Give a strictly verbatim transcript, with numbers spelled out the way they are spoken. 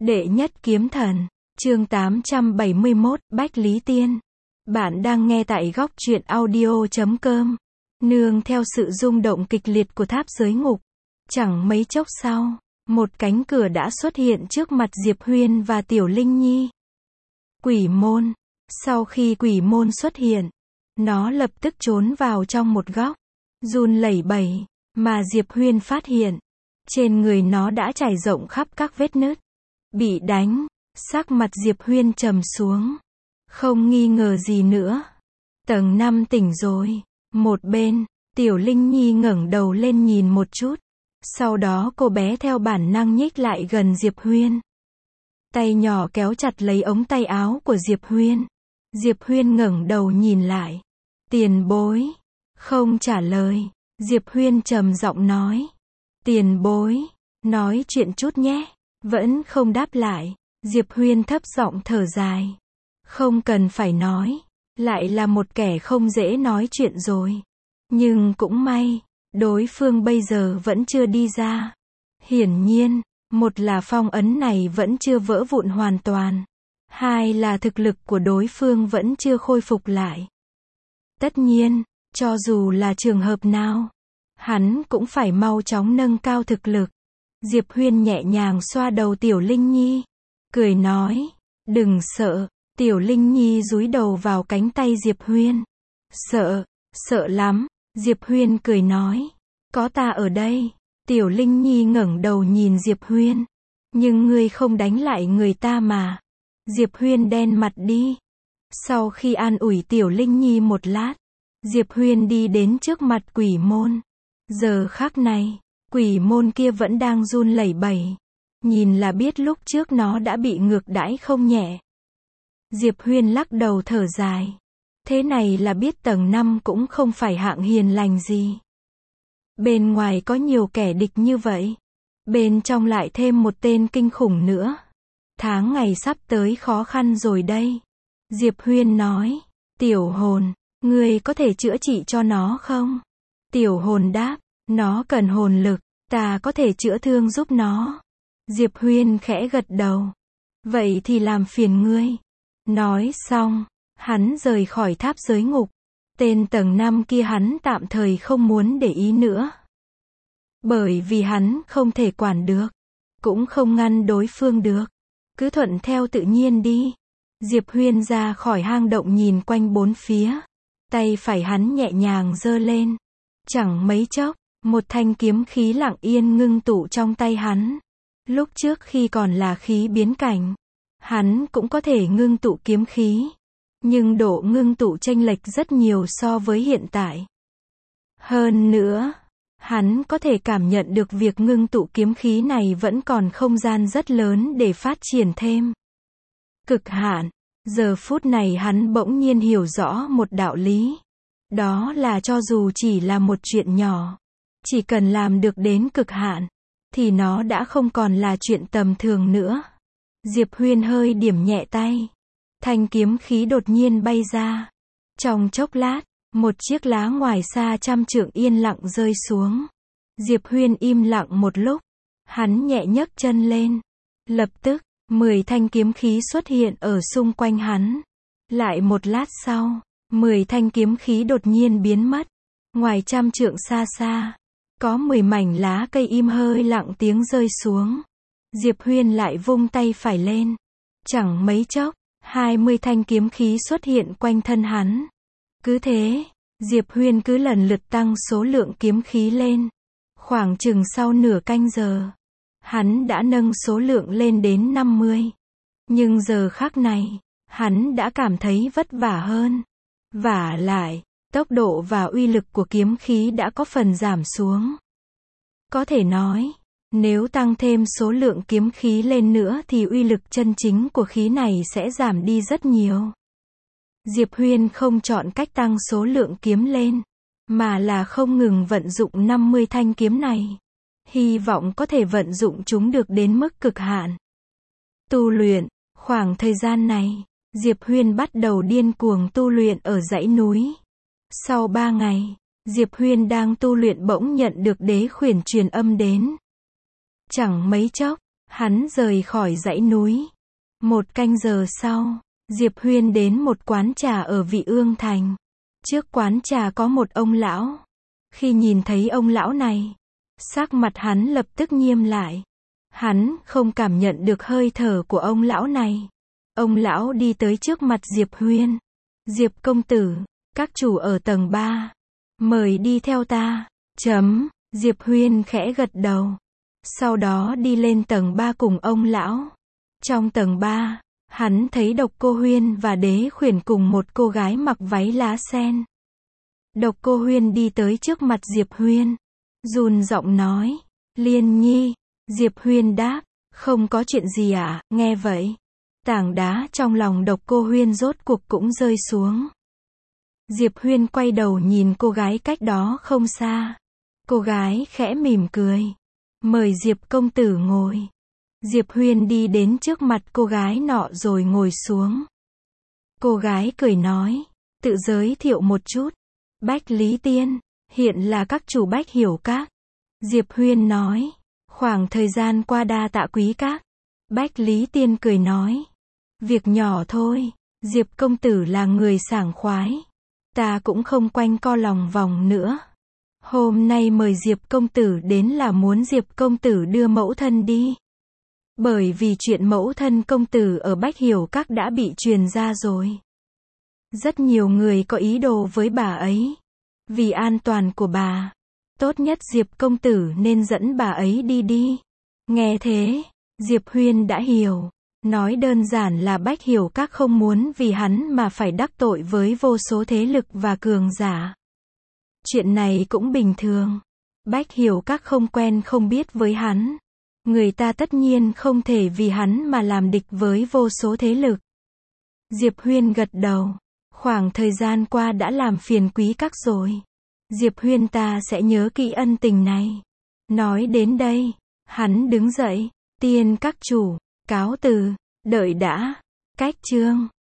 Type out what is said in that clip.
Đệ nhất kiếm thần, chương tám trăm bảy mươi mốt, Bách Lý Tiên. Bạn đang nghe tại góc truyện audio chấm com. Nương theo sự rung động kịch liệt của tháp giới ngục. Chẳng mấy chốc sau, một cánh cửa đã xuất hiện trước mặt Diệp Huyên và Tiểu Linh Nhi. Quỷ môn. Sau khi quỷ môn xuất hiện, nó lập tức trốn vào trong một góc, run lẩy bẩy, mà Diệp Huyên phát hiện, trên người nó đã trải rộng khắp các vết nứt. Bị đánh, sắc mặt Diệp Huyên trầm xuống. Không nghi ngờ gì nữa. Tầng năm tỉnh rồi. Một bên, Tiểu Linh Nhi ngẩng đầu lên nhìn một chút. Sau đó cô bé theo bản năng nhích lại gần Diệp Huyên. Tay nhỏ kéo chặt lấy ống tay áo của Diệp Huyên. Diệp Huyên ngẩng đầu nhìn lại. Tiền bối. Không trả lời. Diệp Huyên trầm giọng nói. Tiền bối. Nói chuyện chút nhé. Vẫn không đáp lại. Diệp Huyên thấp giọng thở dài. Không cần phải nói. Lại là một kẻ không dễ nói chuyện rồi. Nhưng cũng may, đối phương bây giờ vẫn chưa đi ra. Hiển nhiên, một là phong ấn này vẫn chưa vỡ vụn hoàn toàn. Hai là thực lực của đối phương vẫn chưa khôi phục lại. Tất nhiên, cho dù là trường hợp nào, hắn cũng phải mau chóng nâng cao thực lực. Diệp Huyên nhẹ nhàng xoa đầu Tiểu Linh Nhi, cười nói, đừng sợ. Tiểu Linh Nhi dúi đầu vào cánh tay Diệp Huyên. Sợ, sợ lắm. Diệp Huyên cười nói, có ta ở đây. Tiểu Linh Nhi ngẩng đầu nhìn Diệp Huyên. Nhưng ngươi không đánh lại người ta mà. Diệp Huyên đen mặt đi. Sau khi an ủi Tiểu Linh Nhi một lát, Diệp Huyên đi đến trước mặt quỷ môn. Giờ khắc này, quỷ môn kia vẫn đang run lẩy bẩy. Nhìn là biết lúc trước nó đã bị ngược đãi không nhẹ. Diệp Huyên lắc đầu thở dài. Thế này là biết tầng năm cũng không phải hạng hiền lành gì. Bên ngoài có nhiều kẻ địch như vậy. Bên trong lại thêm một tên kinh khủng nữa. Tháng ngày sắp tới khó khăn rồi đây. Diệp Huyên nói. Tiểu hồn, ngươi có thể chữa trị cho nó không? Tiểu hồn đáp. Nó cần hồn lực, ta có thể chữa thương giúp nó. Diệp Huyên khẽ gật đầu. Vậy thì làm phiền ngươi. Nói xong, hắn rời khỏi tháp giới ngục. Tên tầng năm kia hắn tạm thời không muốn để ý nữa. Bởi vì hắn không thể quản được, cũng không ngăn đối phương được. Cứ thuận theo tự nhiên đi. Diệp Huyên ra khỏi hang động nhìn quanh bốn phía. Tay phải hắn nhẹ nhàng giơ lên. Chẳng mấy chốc, một thanh kiếm khí lặng yên ngưng tụ trong tay hắn. Lúc trước khi còn là khí biến cảnh, hắn cũng có thể ngưng tụ kiếm khí. Nhưng độ ngưng tụ chênh lệch rất nhiều so với hiện tại. Hơn nữa, hắn có thể cảm nhận được việc ngưng tụ kiếm khí này vẫn còn không gian rất lớn để phát triển thêm. Cực hạn. Giờ phút này hắn bỗng nhiên hiểu rõ một đạo lý. Đó là cho dù chỉ là một chuyện nhỏ, chỉ cần làm được đến cực hạn, thì nó đã không còn là chuyện tầm thường nữa. Diệp Huyên hơi điểm nhẹ tay. Thanh kiếm khí đột nhiên bay ra. Trong chốc lát, một chiếc lá ngoài xa trăm trượng yên lặng rơi xuống. Diệp Huyên im lặng một lúc. Hắn nhẹ nhấc chân lên. Lập tức, mười thanh kiếm khí xuất hiện ở xung quanh hắn. Lại một lát sau, mười thanh kiếm khí đột nhiên biến mất. Ngoài trăm trượng xa xa, có mười mảnh lá cây im hơi lặng tiếng rơi xuống. Diệp Huyên lại vung tay phải lên. Chẳng mấy chốc, hai mươi thanh kiếm khí xuất hiện quanh thân hắn. Cứ thế, Diệp Huyên cứ lần lượt tăng số lượng kiếm khí lên. Khoảng chừng sau nửa canh giờ, hắn đã nâng số lượng lên đến năm mươi. Nhưng giờ khắc này, hắn đã cảm thấy vất vả hơn. Vả lại, tốc độ và uy lực của kiếm khí đã có phần giảm xuống. Có thể nói, nếu tăng thêm số lượng kiếm khí lên nữa thì uy lực chân chính của khí này sẽ giảm đi rất nhiều. Diệp Huyên không chọn cách tăng số lượng kiếm lên, mà là không ngừng vận dụng năm mươi thanh kiếm này. Hy vọng có thể vận dụng chúng được đến mức cực hạn. Tu luyện. Khoảng thời gian này, Diệp Huyên bắt đầu điên cuồng tu luyện ở dãy núi. Sau ba ngày, Diệp Huyên đang tu luyện bỗng nhận được đế khuyển truyền âm đến. Chẳng mấy chốc, Hắn rời khỏi dãy núi. Một canh giờ sau, Diệp Huyên đến một quán trà ở Vị Ương Thành. Trước quán trà có một ông lão. Khi nhìn thấy ông lão này, sắc mặt hắn lập tức nghiêm lại. Hắn không cảm nhận được hơi thở của ông lão này. Ông lão đi tới trước mặt Diệp Huyên. Diệp công tử, các chủ ở tầng ba. Mời đi theo ta. Chấm, Diệp Huyên khẽ gật đầu. Sau đó đi lên tầng ba cùng ông lão. Trong tầng ba, hắn thấy Độc Cô Huyên và Đế Khuyển cùng một cô gái mặc váy lá sen. Độc Cô Huyên đi tới trước mặt Diệp Huyên. Run giọng nói, Liên Nhi. Diệp Huyên đáp, không có chuyện gì ạ, à? Nghe vậy, tảng đá trong lòng Độc Cô Huyên rốt cuộc cũng rơi xuống. Diệp Huyên quay đầu nhìn cô gái cách đó không xa. Cô gái khẽ mỉm cười. Mời Diệp công tử ngồi. Diệp Huyên đi đến trước mặt cô gái nọ rồi ngồi xuống. Cô gái cười nói, tự giới thiệu một chút. Bách Lý Tiên, hiện là các chủ Bách Hiểu Các. Diệp Huyên nói, khoảng thời gian qua đa tạ quý các. Bách Lý Tiên cười nói, việc nhỏ thôi, Diệp công tử là người sảng khoái. Ta cũng không quanh co lòng vòng nữa. Hôm nay mời Diệp công tử đến là muốn Diệp công tử đưa mẫu thân đi. Bởi vì chuyện mẫu thân công tử ở Bách Hiểu Các đã bị truyền ra rồi. Rất nhiều người có ý đồ với bà ấy. Vì an toàn của bà, tốt nhất Diệp công tử nên dẫn bà ấy đi đi. Nghe thế, Diệp Huyên đã hiểu. Nói đơn giản là Bách Hiểu Các không muốn vì hắn mà phải đắc tội với vô số thế lực và cường giả. Chuyện này cũng bình thường. Bách Hiểu Các không quen không biết với hắn. Người ta tất nhiên không thể vì hắn mà làm địch với vô số thế lực. Diệp Huyên gật đầu. Khoảng thời gian qua đã làm phiền quý các rồi. Diệp Huyên ta sẽ nhớ kỹ ân tình này. Nói đến đây, hắn đứng dậy. Tiên các chủ, cáo từ, đợi đã. Cách chương